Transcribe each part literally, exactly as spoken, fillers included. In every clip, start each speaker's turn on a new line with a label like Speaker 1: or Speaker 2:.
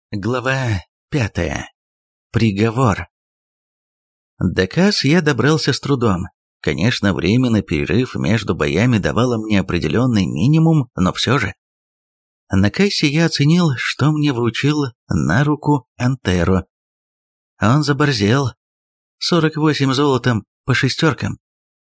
Speaker 1: Глава пятая. Приговор. До касс я добрался с трудом. Конечно, время на перерыв между боями давало мне определенный минимум, но все же. На кассе я оценил, что мне вручил на руку Антеро. Он заборзел. сорок восемь золотом по шестеркам.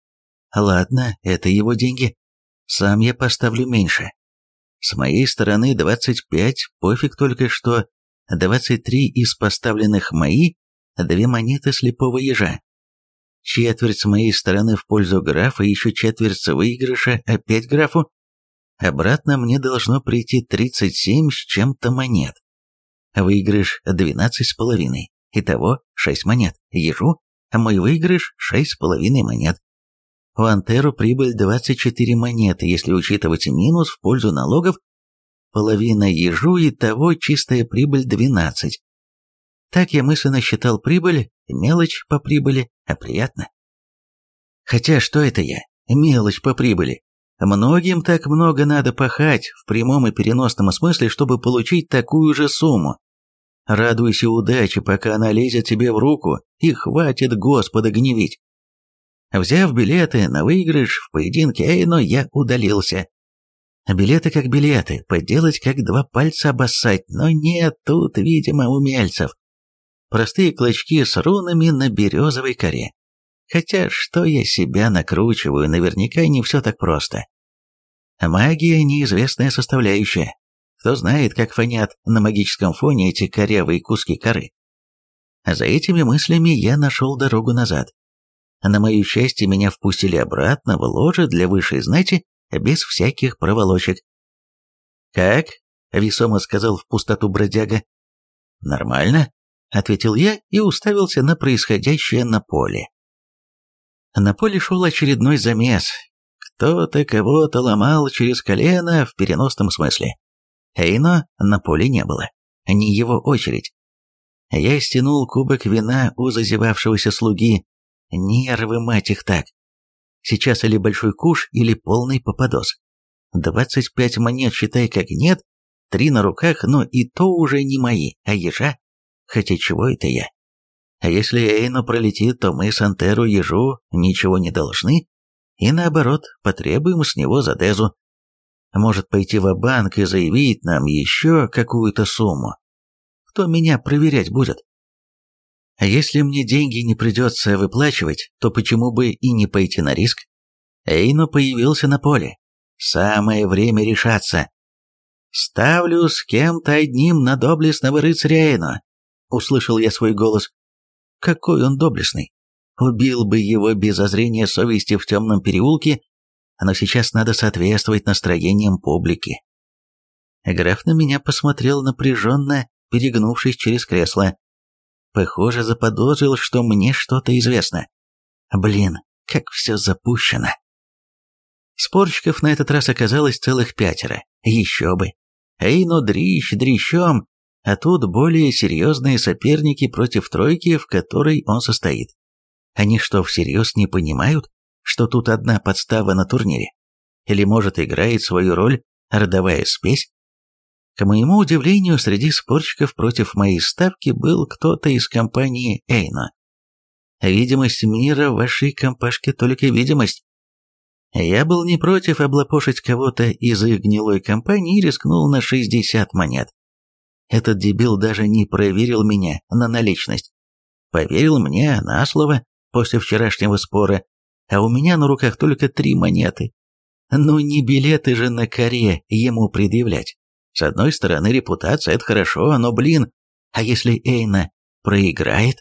Speaker 1: Ладно, это его деньги. Сам я поставлю меньше. С моей стороны двадцать пять, пофиг только что. двадцать три из поставленных мои, две монеты слепого ежа. Четверть с моей стороны в пользу графа, еще четверть с выигрыша опять графу. Обратно мне должно прийти тридцать семь с чем-то монет. Выигрыш двенадцать с половиной. Итого шесть монет ежу, а мой выигрыш шесть с половиной монет. У Антеру прибыль двадцать четыре монеты, если учитывать минус в пользу налогов. Половина ежу, и того чистая прибыль двенадцать. Так я мысленно считал прибыль, мелочь по прибыли, а приятно. Хотя что это я? Мелочь по прибыли. Многим так много надо пахать, в прямом и переносном смысле, чтобы получить такую же сумму. Радуйся удаче, пока она лезет тебе в руку, и хватит Господа гневить. Взяв билеты на выигрыш в поединке Эйно, я удалился. Билеты как билеты, подделать как два пальца обоссать, но нет тут, видимо, умельцев. Простые клочки с рунами на березовой коре. Хотя что я себя накручиваю, наверняка не все так просто. Магия – неизвестная составляющая. Кто знает, как фонят на магическом фоне эти корявые куски коры. За этими мыслями я нашел дорогу назад. На мое счастье, меня впустили обратно в ложе для высшей знати, без всяких проволочек. «Как?» — весомо сказал в пустоту бродяга. «Нормально», — ответил я и уставился на происходящее на поле. На поле шел очередной замес. Кто-то кого-то ломал через колено в переносном смысле. Эйно на поле не было. Не его очередь. Я стянул кубок вина у зазевавшегося слуги. Нервы, мать их, так. Сейчас или большой куш, или полный попадос. Двадцать пять монет, считай, как нет, три на руках, но и то уже не мои, а ежа. Хотя чего это я? А если Эйно пролетит, то мы с Антеру ежу ничего не должны, и наоборот, потребуем с него за дезу. Может пойти ва-банк и заявить нам еще какую-то сумму. Кто меня проверять будет? А если мне деньги не придется выплачивать, то почему бы и не пойти на риск? Эйно появился на поле. Самое время решаться. «Ставлю с кем-то одним на доблестного рыцаря Эйно», — услышал я свой голос. Какой он доблестный. Убил бы его без зазрения совести в темном переулке, но сейчас надо соответствовать настроениям публики. Граф на меня посмотрел напряженно, перегнувшись через кресло. Похоже, заподозрил, что мне что-то известно. Блин, как все запущено. Спорщиков на этот раз оказалось целых пятеро. Еще бы. Эйно дрищ дрищом, а тут более серьезные соперники против тройки, в которой он состоит. Они что, всерьез не понимают, что тут одна подстава на турнире? Или, может, играет свою роль родовая спесь? К моему удивлению, среди спорщиков против моей ставки был кто-то из компании Эйно. Видимость мира в вашей компашке только видимость. Я был не против облапошить кого-то из их гнилой компании и рискнул на шестьдесят монет. Этот дебил даже не проверил меня на наличность. Поверил мне на слово после вчерашнего спора, а у меня на руках только три монеты. Ну не билеты же на коре ему предъявлять. С одной стороны, репутация – это хорошо, но, блин, а если Эйно проиграет?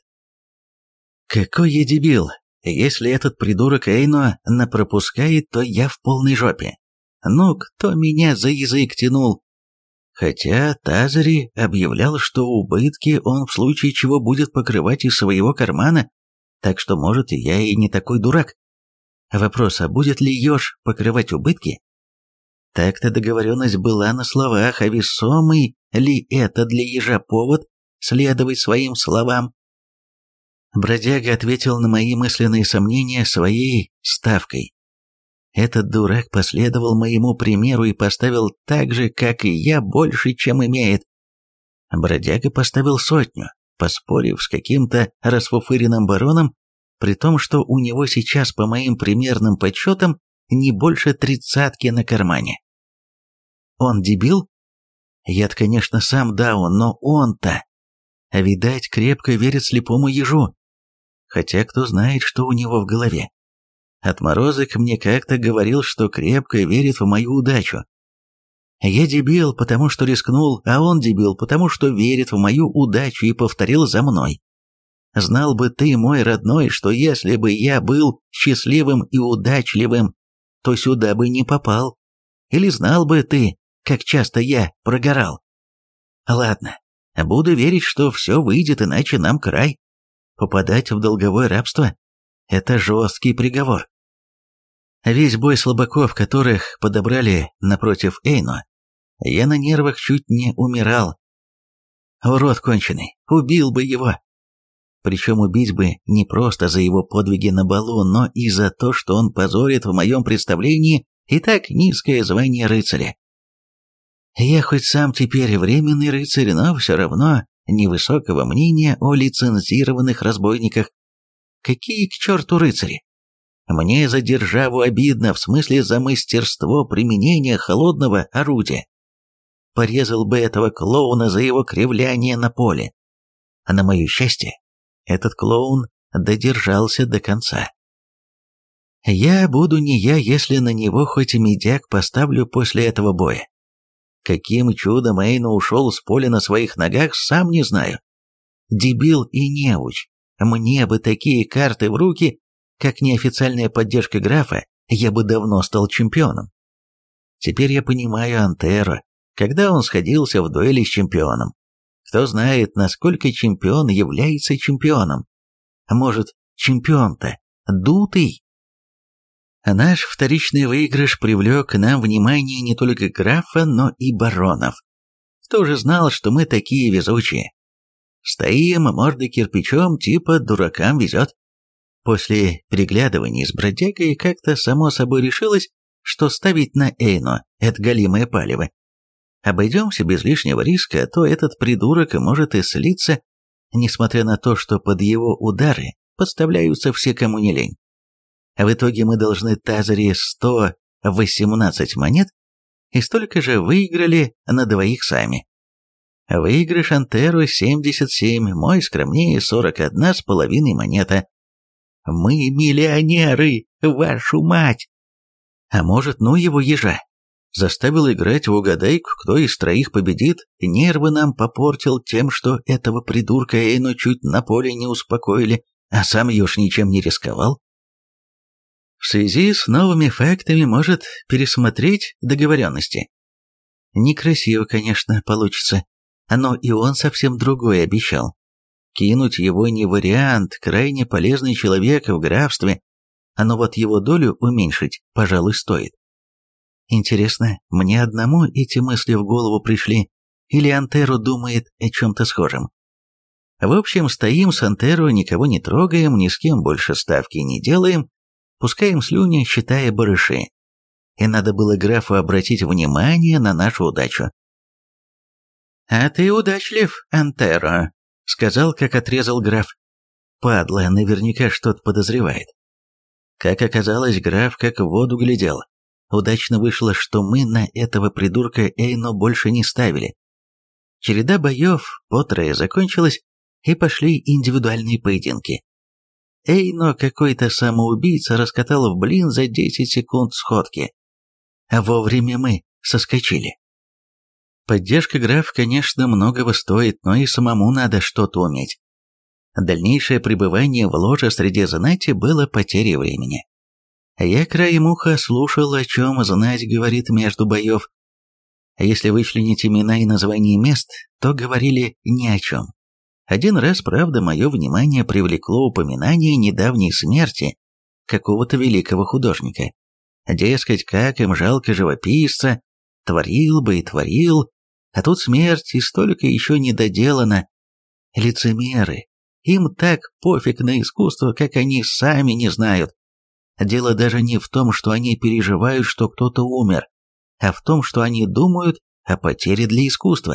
Speaker 1: Какой я дебил! Если этот придурок Эйно напропускает, то я в полной жопе. Ну, кто меня за язык тянул? Хотя Тазари объявлял, что убытки он в случае чего будет покрывать из своего кармана, так что, может, я и не такой дурак. Вопрос, а будет ли еж покрывать убытки? Так-то договоренность была на словах, а весомый ли это для ежа повод следовать своим словам? Бродяга ответил на мои мысленные сомнения своей ставкой. Этот дурак последовал моему примеру и поставил так же, как и я, больше, чем имеет. Бродяга поставил сотню, поспорив с каким-то расфуфыренным бароном, при том, что у него сейчас, по моим примерным подсчетам, не больше тридцатки на кармане. Он дебил? Я-то, конечно, сам даун, но он-то, видать, крепко верит слепому ежу. Хотя кто знает, что у него в голове. Отморозок мне как-то говорил, что крепко верит в мою удачу. Я дебил, потому что рискнул, а он дебил, потому что верит в мою удачу и повторил за мной. Знал бы ты, мой родной, что если бы я был счастливым и удачливым, то сюда бы не попал. Или знал бы ты, как часто я прогорал. Ладно, буду верить, что все выйдет, иначе нам край. Попадать в долговое рабство – это жесткий приговор. Весь бой слабаков, которых подобрали напротив Эйно, я на нервах чуть не умирал. Урод конченый, убил бы его. Причем убить бы не просто за его подвиги на балу, но и за то, что он позорит в моем представлении и так низкое звание рыцаря. Я хоть сам теперь временный рыцарь, но все равно невысокого мнения о лицензированных разбойниках. Какие к черту рыцари? Мне за державу обидно, в смысле за мастерство применения холодного орудия. Порезал бы этого клоуна за его кривляние на поле. А на мое счастье, этот клоун додержался до конца. Я буду не я, если на него хоть и медяк поставлю после этого боя. Каким чудом Эйно ушел с поля на своих ногах, сам не знаю. Дебил и неуч. Мне бы такие карты в руки, как неофициальная поддержка графа, я бы давно стал чемпионом. Теперь я понимаю Антеро, когда он сходился в дуэли с чемпионом. Кто знает, насколько чемпион является чемпионом. А может, чемпион-то дутый? Наш вторичный выигрыш привлек к нам внимание не только графа, но и баронов. Кто же знал, что мы такие везучие? Стоим мордой кирпичом, типа дуракам везет. После переглядываний с бродягой как-то само собой решилось, что ставить на Эйно – это голимое палево. Обойдемся без лишнего риска, а то этот придурок может и слиться, несмотря на то, что под его удары подставляются все, кому не лень. А в итоге мы должны тазари сто восемнадцать монет и столько же выиграли на двоих сами. Выигрыш Антеро семьдесят семь, мой скромнее сорок одна с половиной монета. Мы миллионеры, вашу мать! А может, ну его ежа? Заставил играть в угадайку, кто из троих победит, нервы нам попортил тем, что этого придурка Эйно чуть на поле не успокоили, а сам еж ничем не рисковал. В связи с новыми фактами может пересмотреть договоренности. Некрасиво, конечно, получится, но и он совсем другое обещал. Кинуть его не вариант, крайне полезный человек в графстве, но вот его долю уменьшить, пожалуй, стоит. Интересно, мне одному эти мысли в голову пришли, или Антеро думает о чем-то схожем? В общем, стоим с Антеро, никого не трогаем, ни с кем больше ставки не делаем, пускаем слюни, считая барыши. И надо было графу обратить внимание на нашу удачу. «А ты удачлив, Антеро», — сказал, как отрезал граф. Падла, наверняка что-то подозревает. Как оказалось, граф как в воду глядел. Удачно вышло, что мы на этого придурка Эйно больше не ставили. Череда боев по трое закончилась, и пошли индивидуальные поединки. Эйно, какой-то самоубийца, раскатал в блин за десять секунд сходки. А вовремя мы соскочили. Поддержка граф, конечно, многого стоит, но и самому надо что-то уметь. Дальнейшее пребывание в ложе среди знати было потерей времени. Я краем уха слушал, о чем знать говорит между боев. А если вычленить имена и названия мест, то говорили ни о чем. Один раз, правда, мое внимание привлекло упоминание недавней смерти какого-то великого художника. Дескать, как им жалко живописца, творил бы и творил, а тут смерть и столько еще не доделано. Лицемеры, им так пофиг на искусство, как они сами не знают. Дело даже не в том, что они переживают, что кто-то умер, а в том, что они думают о потере для искусства.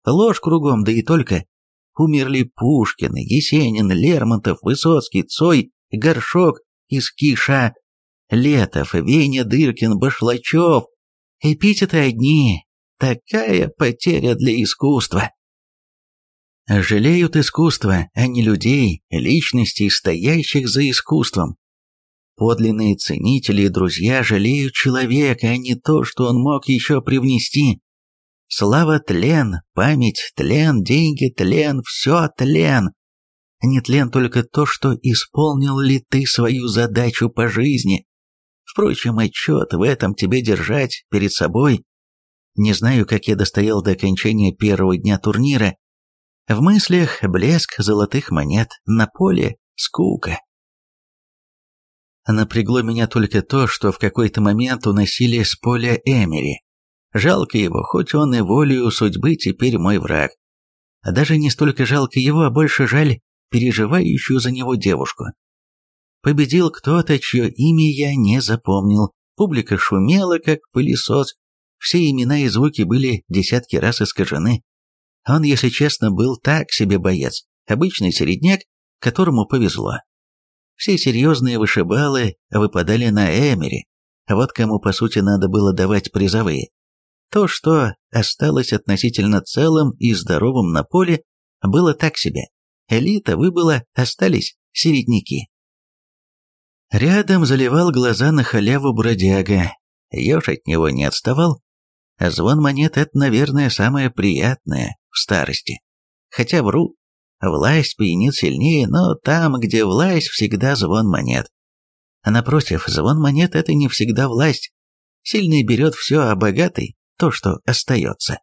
Speaker 1: Ложь кругом, да и только. Умерли Пушкин, Есенин, Лермонтов, Высоцкий, Цой, Горшок из Киша, Летов, Веня, Дыркин, Башлачев. Эпитеты одни. Такая потеря для искусства. Жалеют искусство, а не людей, личностей, стоящих за искусством. Подлинные ценители и друзья жалеют человека, а не то, что он мог еще привнести. Слава тлен, память тлен, деньги тлен, все тлен. Не тлен только то, что исполнил ли ты свою задачу по жизни. Впрочем, отчет в этом тебе держать перед собой. Не знаю, как я достоял до окончания первого дня турнира. В мыслях блеск золотых монет, на поле скука. Напрягло меня только то, что в какой-то момент уносили с поля Эмери. Жалко его, хоть он и волею судьбы теперь мой враг. А даже не столько жалко его, а больше жаль переживающую за него девушку. Победил кто-то, чье имя я не запомнил. Публика шумела, как пылесос. Все имена и звуки были десятки раз искажены. Он, если честно, был так себе боец, обычный середняк, которому повезло. Все серьезные вышибалы выпадали на Эмери, а вот кому, по сути, надо было давать призовые. То, что осталось относительно целым и здоровым на поле, было так себе. Элита выбыла, остались середняки. Рядом заливал глаза на халяву бродяга. Еж от него не отставал. А звон монет — это, наверное, самое приятное в старости. Хотя вру, власть пьянит сильнее, но там, где власть, всегда звон монет. А напротив, звон монет — это не всегда власть. Сильный берет все, а богатый — то, что остается.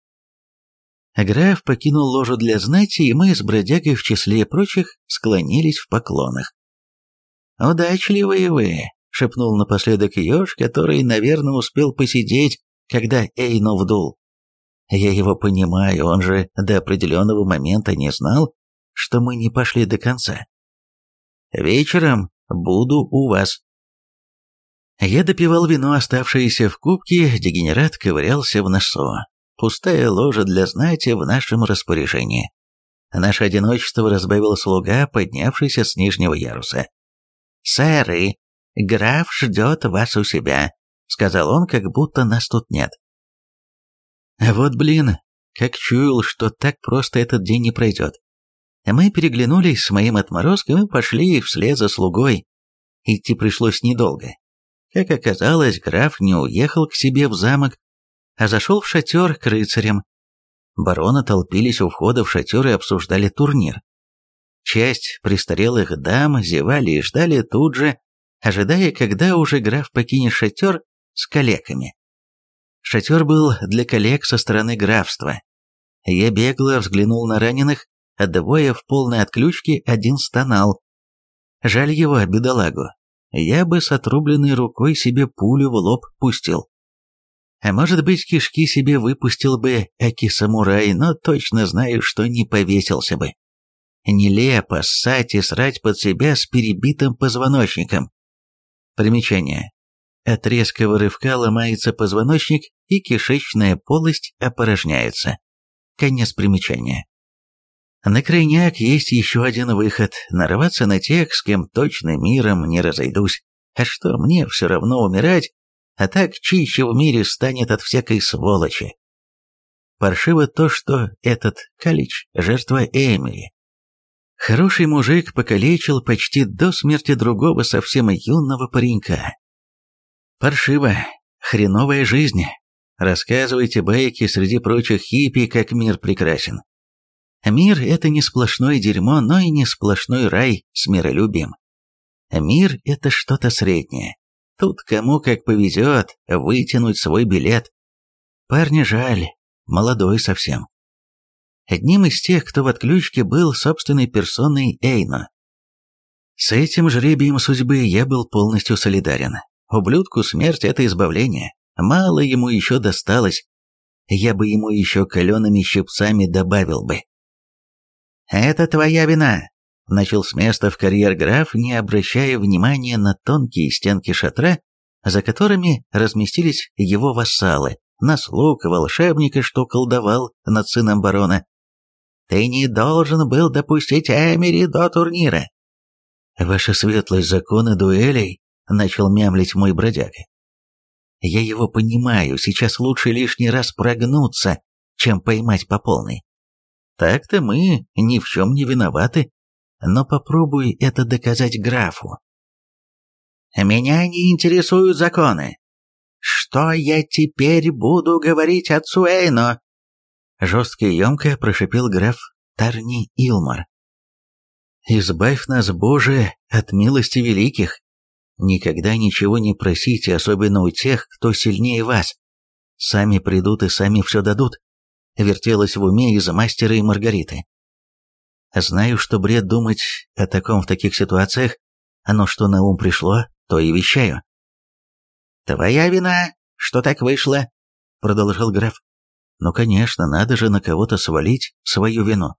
Speaker 1: Граф покинул ложу для знати, и мы с бродягой в числе прочих склонились в поклонах. «Удачливые вы», — шепнул напоследок еж, который, наверное, успел посидеть, когда Эйну вдул. Я его понимаю, он же до определенного момента не знал, что мы не пошли до конца. Вечером буду у вас. Я допивал вино, оставшееся в кубке, дегенерат ковырялся в носу. Пустая ложа для знати в нашем распоряжении. Наше одиночество разбавил слуга, поднявшийся с нижнего яруса. «Сэры, граф ждет вас у себя», — сказал он, как будто нас тут нет. Вот блин, как чуял, что так просто этот день не пройдет. Мы переглянулись с моим отморозком и пошли вслед за слугой. Идти пришлось недолго. Как оказалось, граф не уехал к себе в замок, а зашел в шатер к рыцарям. Бароны толпились у входа в шатер и обсуждали турнир. Часть престарелых дам зевали и ждали тут же, ожидая, когда уже граф покинет шатер с калеками. Шатер был для коллег со стороны графства. Я бегло взглянул на раненых, а двое в полной отключке, один стонал. Жаль его, бедолагу. Я бы с отрубленной рукой себе пулю в лоб пустил. А может быть, кишки себе выпустил бы аки-самурай, но точно знаю, что не повесился бы. Нелепо ссать и срать под себя с перебитым позвоночником. Примечание. От резкого рывка ломается позвоночник, и кишечная полость опорожняется. Конец примечания. На крайняк есть еще один выход – нарваться на тех, с кем точно миром не разойдусь. А что, мне все равно умирать, а так чище в мире станет от всякой сволочи. Паршиво то, что этот Калич – жертва Эмери. Хороший мужик покалечил почти до смерти другого совсем юного паренька. Паршиво, хреновая жизнь. Рассказывайте байки среди прочих хиппи, как мир прекрасен. Мир – это не сплошное дерьмо, но и не сплошной рай с миролюбием. Мир – это что-то среднее. Тут кому как повезет вытянуть свой билет. Парня жаль, молодой совсем. Одним из тех, кто в отключке, был собственной персоной Эйно. С этим жребием судьбы я был полностью солидарен. Ублюдку смерть – это избавление. Мало ему еще досталось. Я бы ему еще калеными щипцами добавил бы. «Это твоя вина», – начал с места в карьер граф, не обращая внимания на тонкие стенки шатра, за которыми разместились его вассалы, на слуг волшебника, что колдовал над сыном барона. Ты не должен был допустить Эмери до турнира. Ваша светлость, законы дуэлей, начал мямлить мой бродяга. Я его понимаю, сейчас лучше лишний раз прогнуться, чем поймать по полной. Так-то мы ни в чем не виноваты, но попробуй это доказать графу. Меня не интересуют законы. Что я теперь буду говорить отцу Эйно? Жестко и емко прошипел граф Тарни Илмар. «Избавь нас, Боже, от милости великих. Никогда ничего не просите, особенно у тех, кто сильнее вас. Сами придут и сами все дадут», — вертелось в уме из мастера и Маргариты. Знаю, что бред думать о таком в таких ситуациях, но что на ум пришло, то и вещаю. «Твоя вина, что так вышло», — продолжал граф. «Ну, конечно, надо же на кого-то свалить свою вину».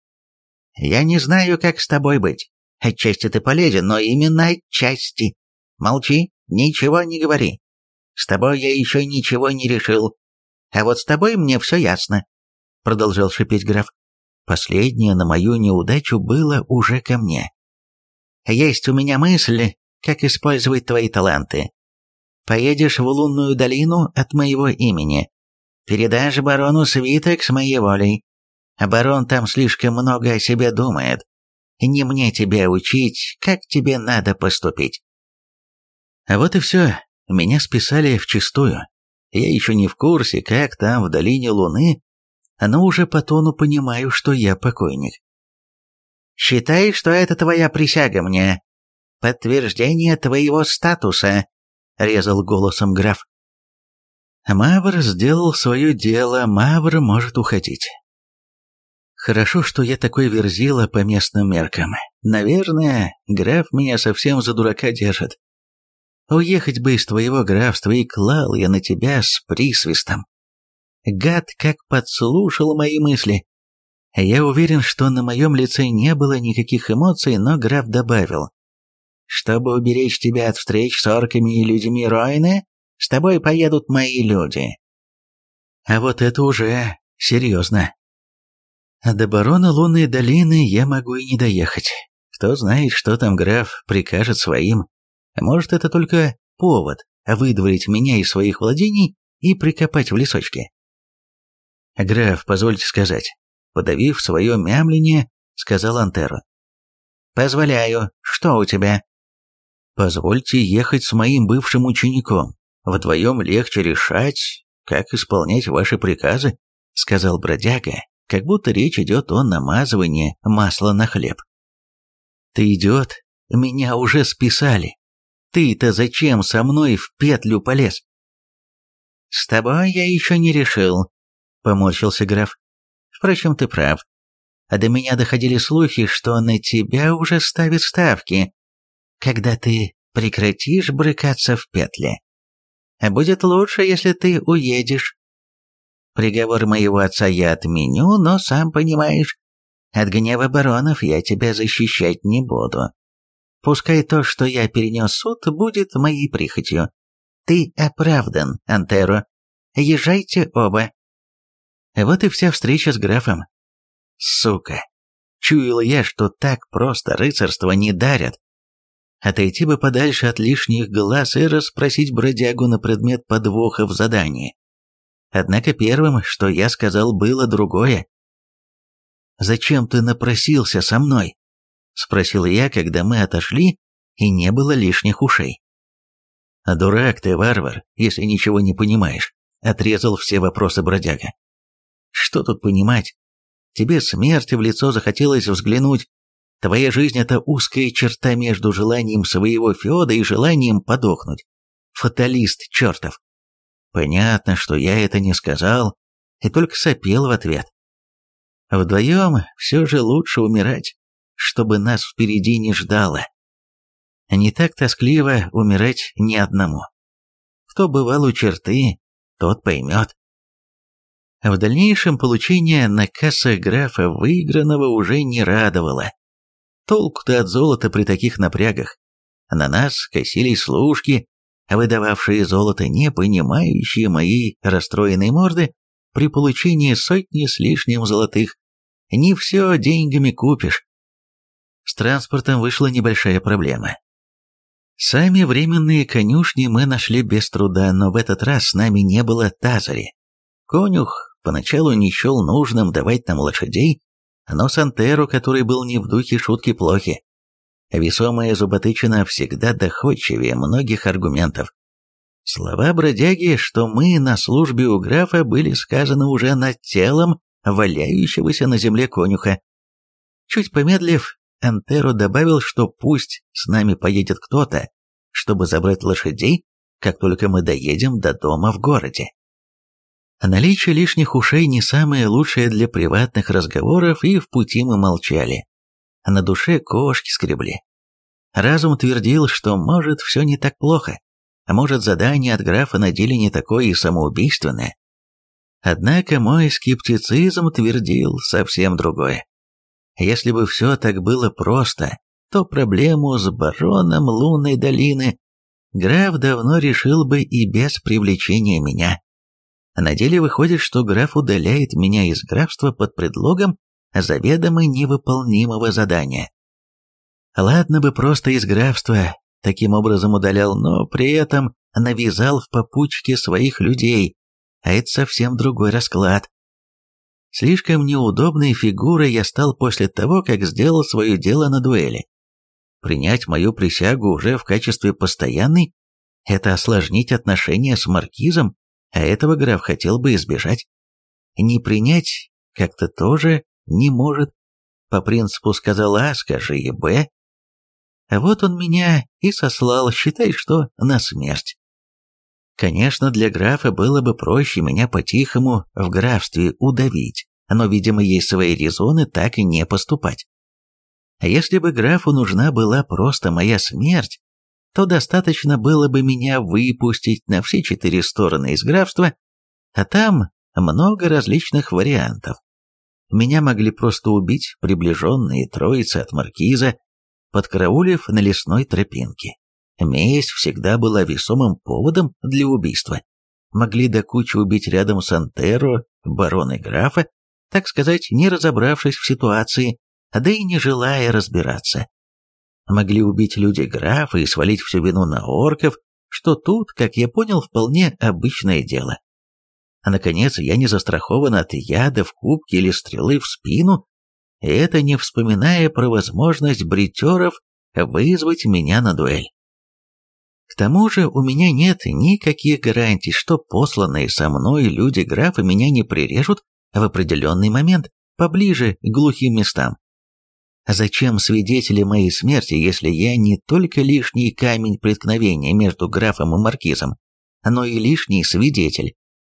Speaker 1: «Я не знаю, как с тобой быть. Отчасти ты полезен, но именно отчасти. Молчи, ничего не говори. С тобой я еще ничего не решил. А вот с тобой мне все ясно», — продолжал шипеть граф. Последнее на мою неудачу было уже ко мне. «Есть у меня мысль, как использовать твои таланты. Поедешь в лунную долину от моего имени. Передашь барону свиток с моей волей. Барон там слишком много о себе думает. Не мне тебя учить, как тебе надо поступить». А вот и все. Меня списали вчистую. Я еще не в курсе, как там в долине Луны, но уже по тону понимаю, что я покойник. «Считай, что это твоя присяга мне. Подтверждение твоего статуса», — резал голосом граф. Мавр сделал свое дело, Мавр может уходить. Хорошо, что я такой верзила по местным меркам. Наверное, граф меня совсем за дурака держит. Уехать бы из твоего графства, и клал я на тебя с присвистом. Гад как подслушал мои мысли. Я уверен, что на моем лице не было никаких эмоций, но граф добавил: «Чтобы уберечь тебя от встреч с орками и людьми Ройны, с тобой поедут мои люди». А вот это уже серьезно. До барона Лунной долины я могу и не доехать. Кто знает, что там граф прикажет своим. Может, это только повод выдворить меня из своих владений и прикопать в лесочке. «Граф, позвольте сказать», — подавив свое мямление, сказал Антеро. «Позволяю. Что у тебя?» «Позвольте ехать с моим бывшим учеником. Вдвоем легче решать, как исполнять ваши приказы», — сказал бродяга, как будто речь идет о намазывании масла на хлеб. «Ты идиот, меня уже списали. Ты-то зачем со мной в петлю полез?» «С тобой я еще не решил», — поморщился граф. «Впрочем, ты прав. А до меня доходили слухи, что на тебя уже ставят ставки, когда ты прекратишь брыкаться в петле. Будет лучше, если ты уедешь. Приговор моего отца я отменю, но, сам понимаешь, от гнева баронов я тебя защищать не буду. Пускай то, что я перенес суд, будет моей прихотью. Ты оправдан, Антеро. Езжайте оба». Вот и вся встреча с графом. Сука. Чуял я, что так просто рыцарство не дарят. Отойти бы подальше от лишних глаз и расспросить бродягу на предмет подвоха в задании. Однако первым, что я сказал, было другое. «Зачем ты напросился со мной?» — спросил я, когда мы отошли, и не было лишних ушей. «Дурак ты, варвар, если ничего не понимаешь», — отрезал все вопросы бродяга. «Что тут понимать? Тебе смерти в лицо захотелось взглянуть. Твоя жизнь — это узкая черта между желанием своего феода и желанием подохнуть. Фаталист чертов». Понятно, что я это не сказал, и только сопел в ответ. Вдвоем все же лучше умирать, чтобы нас впереди не ждало. Не так тоскливо умирать ни одному. Кто бывал у черты, тот поймет. В дальнейшем получение на кассах графа выигранного уже не радовало. Толку-то от золота при таких напрягах. На нас косились служки, выдававшие золото, не понимающие моей расстроенной морды при получении сотни с лишним золотых. Не все деньгами купишь. С транспортом вышла небольшая проблема. Сами временные конюшни мы нашли без труда, но в этот раз с нами не было тазари. Конюх поначалу не счел нужным давать нам лошадей, но Сантеру, который был не в духе шутки плохи. Весомая зуботычина всегда доходчивее многих аргументов. Слова бродяги, что мы на службе у графа, были сказаны уже над телом валяющегося на земле конюха. Чуть помедлив, Антеро добавил, что пусть с нами поедет кто-то, чтобы забрать лошадей, как только мы доедем до дома в городе. Наличие лишних ушей не самое лучшее для приватных разговоров, и в пути мы молчали. На душе кошки скребли. Разум твердил, что может все не так плохо, а может задание от графа на деле не такое и самоубийственное. Однако мой скептицизм твердил совсем другое. Если бы все так было просто, то проблему с бароном Лунной долины граф давно решил бы и без привлечения меня. На деле выходит, что граф удаляет меня из графства под предлогом заведомо невыполнимого задания. Ладно бы просто из графства таким образом удалял, но при этом навязал в попутчике своих людей, а это совсем другой расклад. Слишком неудобной фигурой я стал после того, как сделал свое дело на дуэли. Принять мою присягу уже в качестве постоянной – это осложнить отношения с маркизом, а этого граф хотел бы избежать. Не принять как-то тоже не может. По принципу сказал А, скажи и Б. А вот он меня и сослал, считай, что на смерть. Конечно, для графа было бы проще меня по-тихому в графстве удавить, но, видимо, есть свои резоны так и не поступать. А если бы графу нужна была просто моя смерть, то достаточно было бы меня выпустить на все четыре стороны из графства, а там много различных вариантов. Меня могли просто убить приближенные троицы от маркиза, подкараулив на лесной тропинке. Месть всегда была весомым поводом для убийства. Могли до кучи убить рядом с Антеро, барона и графа, так сказать, не разобравшись в ситуации, да и не желая разбираться. Могли убить люди графа и свалить всю вину на орков, что тут, как я понял, вполне обычное дело. А наконец, я не застрахован от яда в кубке или стрелы в спину, и это не вспоминая про возможность бритеров вызвать меня на дуэль. К тому же у меня нет никаких гарантий, что посланные со мной люди графа меня не прирежут в определенный момент, поближе к глухим местам. Зачем свидетели моей смерти, если я не только лишний камень преткновения между графом и маркизом, но и лишний свидетель?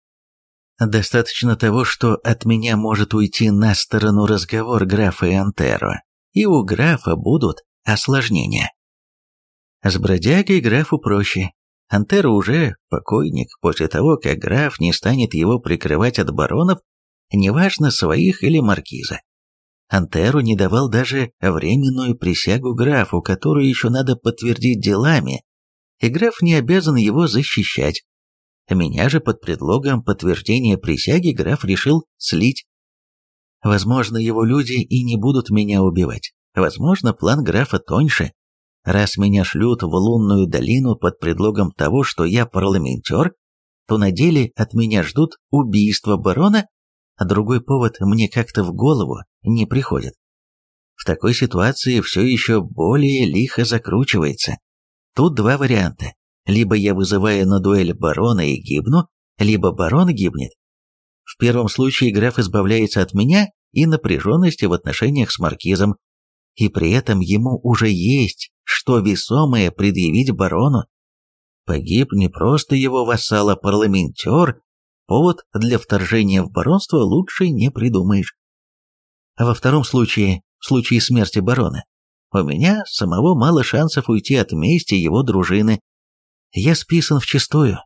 Speaker 1: Достаточно того, что от меня может уйти на сторону разговор графа и Антеро, и у графа будут осложнения. С бродягой графу проще. Антеро уже покойник после того, как граф не станет его прикрывать от баронов, неважно своих или маркиза. Антеро не давал даже временную присягу графу, которую еще надо подтвердить делами, и граф не обязан его защищать. Меня же под предлогом подтверждения присяги граф решил слить. Возможно, его люди и не будут меня убивать. Возможно, план графа тоньше. Раз меня шлют в лунную долину под предлогом того, что я парламентер, то на деле от меня ждут убийства барона, а другой повод мне как-то в голову не приходит. В такой ситуации все еще более лихо закручивается. Тут два варианта. Либо я вызываю на дуэль барона и гибну, либо барон гибнет. В первом случае граф избавляется от меня и напряженности в отношениях с маркизом, и при этом ему уже есть что весомое предъявить барону. Погиб не просто его вассал, а парламентер, повод для вторжения в баронство лучше не придумаешь. А во втором случае, в случае смерти барона, у меня самого мало шансов уйти от мести его дружины. Я списан вчистую.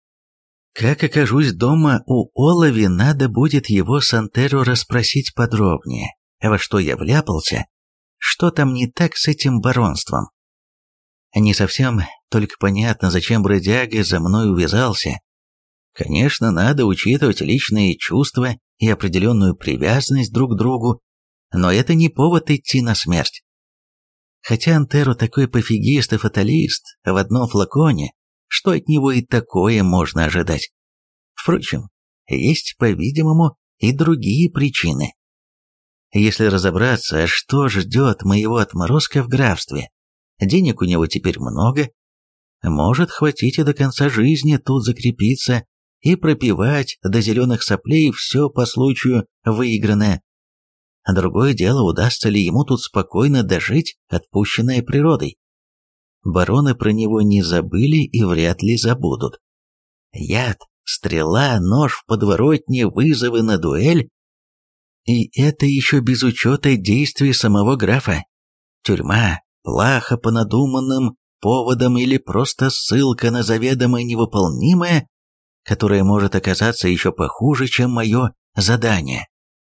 Speaker 1: Как окажусь дома у Олови, надо будет его с Антеро расспросить подробнее, во что я вляпался, что там не так с этим баронством. Не совсем только понятно, зачем бродяга за мной увязался. Конечно, надо учитывать личные чувства и определенную привязанность друг к другу, но это не повод идти на смерть. Хотя Антеро такой пофигист и фаталист в одном флаконе, что от него и такое можно ожидать. Впрочем, есть, по-видимому, и другие причины. Если разобраться, что ждет моего отморозка в графстве, денег у него теперь много, может хватить и до конца жизни тут закрепиться и пропивать до зеленых соплей все по случаю выигранное. Другое дело, удастся ли ему тут спокойно дожить, отпущенное природой. Бароны про него не забыли и вряд ли забудут. Яд, стрела, нож в подворотне, вызовы на дуэль. И это еще без учета действий самого графа. Тюрьма, плаха по надуманным поводам или просто ссылка на заведомо невыполнимое, которое может оказаться еще похуже, чем мое задание.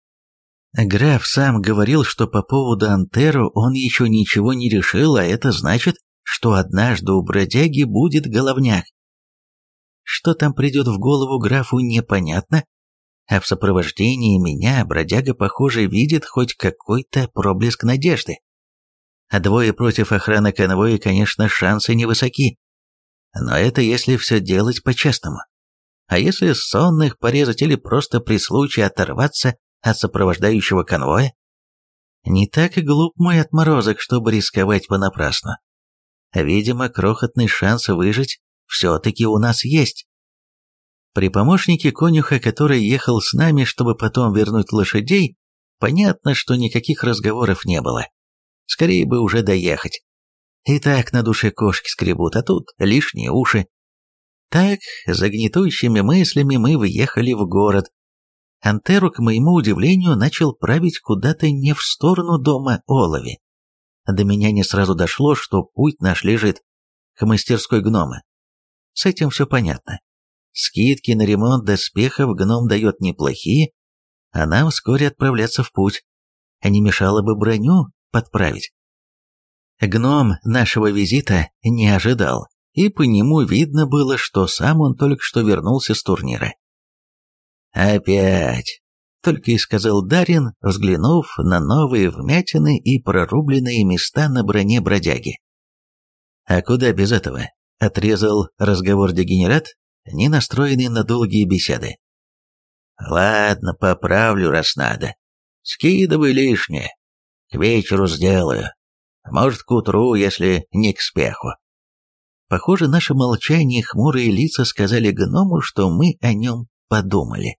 Speaker 1: Граф сам говорил, что по поводу Антеро он еще ничего не решил, а это значит, что однажды у бродяги будет головняк. Что там придет в голову графу, непонятно, а в сопровождении меня бродяга, похоже, видит хоть какой-то проблеск надежды. А двое против охраны конвоя, конечно, шансы невысоки. Но это если все делать по-честному. А если сонных порезать или просто при случае оторваться от сопровождающего конвоя? Не так и глуп мой отморозок, чтобы рисковать понапрасну. Видимо, крохотный шанс выжить все-таки у нас есть. При помощнике конюха, который ехал с нами, чтобы потом вернуть лошадей, понятно, что никаких разговоров не было. Скорее бы уже доехать. И так на душе кошки скребут, а тут лишние уши. Так, за гнетущими мыслями мы въехали в город. Антеро, к моему удивлению, начал править куда-то не в сторону дома Олови. До меня не сразу дошло, что путь наш лежит к мастерской гнома. С этим все понятно. Скидки на ремонт доспехов гном дает неплохие, а нам вскоре отправляться в путь. А не мешало бы броню подправить. Гном нашего визита не ожидал, и по нему видно было, что сам он только что вернулся с турнира. «Опять!» — только и сказал Дарин, взглянув на новые вмятины и прорубленные места на броне бродяги. «А куда без этого?» — отрезал разговор дегенерат, не настроенный на долгие беседы. «Ладно, поправлю, раз надо. Скидывай лишнее. К вечеру сделаю. Может, к утру, если не к спеху». Похоже, наше молчание и хмурые лица сказали гному, что мы о нем подумали.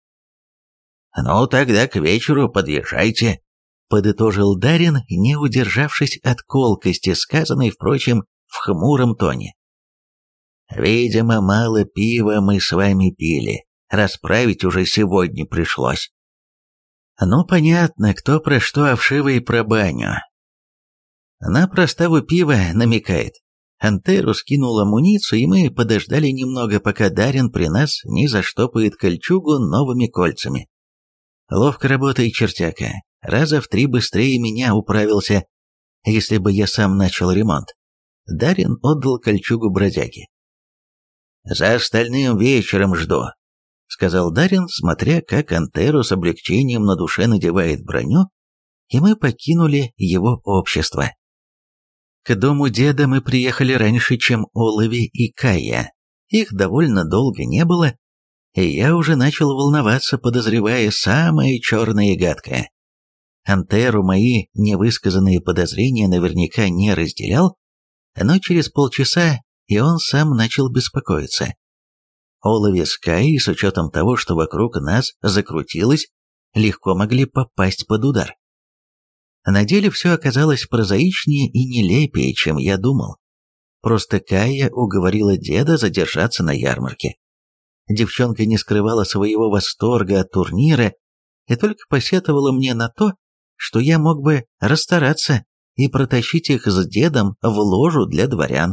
Speaker 1: «Ну, тогда к вечеру подъезжайте», — подытожил Дарин, не удержавшись от колкости, сказанной, впрочем, в хмуром тоне. «Видимо, мало пива мы с вами пили, расправить уже сегодня пришлось». Ну, понятно, кто про что, а вшивый про баню. На проставу пива намекает. Антеро скинул амуницию, и мы подождали немного, пока Дарин при нас не заштопает кольчугу новыми кольцами. Ловко работает чертяка, раза в три быстрее меня управился, если бы я сам начал ремонт. Дарин отдал кольчугу бродяге. «За остальным вечером жду», — сказал Дарин, смотря, как Антеро с облегчением на душе надевает броню, и мы покинули его общество. К дому деда мы приехали раньше, чем Олови и Кая. Их довольно долго не было, и я уже начал волноваться, подозревая самое черное и гадкое. Антеро мои невысказанные подозрения наверняка не разделял, но через полчаса и он сам начал беспокоиться. Олови с Каей, с учетом того, что вокруг нас закрутилось, легко могли попасть под удар. На деле все оказалось прозаичнее и нелепее, чем я думал. Просто Кая уговорила деда задержаться на ярмарке. Девчонка не скрывала своего восторга от турнира и только посетовала мне на то, что я мог бы расстараться и протащить их с дедом в ложу для дворян.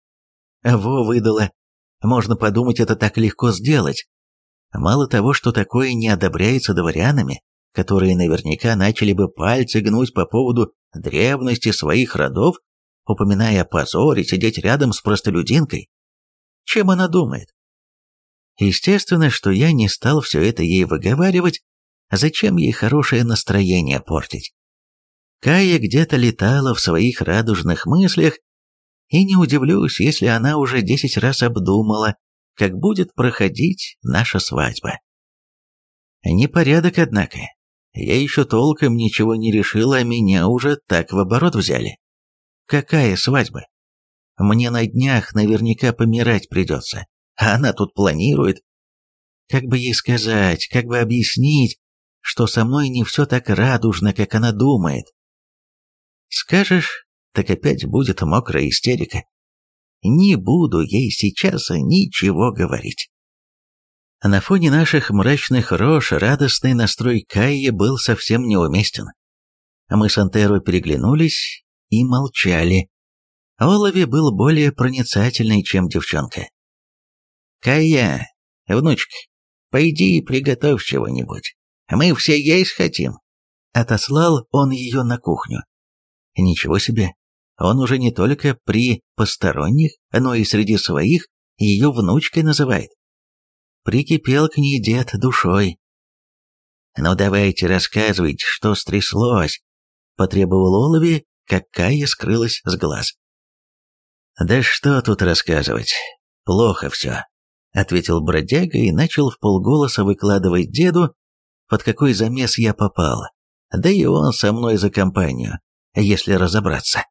Speaker 1: Во выдала. Можно подумать, это так легко сделать. Мало того, что такое не одобряется дворянами, которые наверняка начали бы пальцы гнуть по поводу древности своих родов, упоминая о позоре сидеть рядом с простолюдинкой. Чем она думает? Естественно, что я не стал все это ей выговаривать, зачем ей хорошее настроение портить. Кая где-то летала в своих радужных мыслях, и не удивлюсь, если она уже десять раз обдумала, как будет проходить наша свадьба. Непорядок, однако. Я еще толком ничего не решил, а меня уже так в оборот взяли. Какая свадьба? Мне на днях наверняка помирать придется, а она тут планирует. Как бы ей сказать, как бы объяснить, что со мной не все так радужно, как она думает? Скажешь, так опять будет мокрая истерика. Не буду ей сейчас ничего говорить. На фоне наших мрачных рож радостный настрой Кайи был совсем неуместен. Мы с Антеро переглянулись и молчали. Олови был более проницательный, чем девчонка. «Кайя, внучка, пойди и приготовь чего-нибудь. Мы все есть хотим». Отослал он ее на кухню. Ничего себе, он уже не только при посторонних, но и среди своих ее внучкой называет. Прикипел к ней дед душой. «Ну давайте рассказывайте, что стряслось», — потребовал Олови, как Кайя скрылась с глаз. «Да что тут рассказывать, плохо все», — ответил бродяга и начал вполголоса выкладывать деду, под какой замес я попал, да и он со мной за компанию, если разобраться.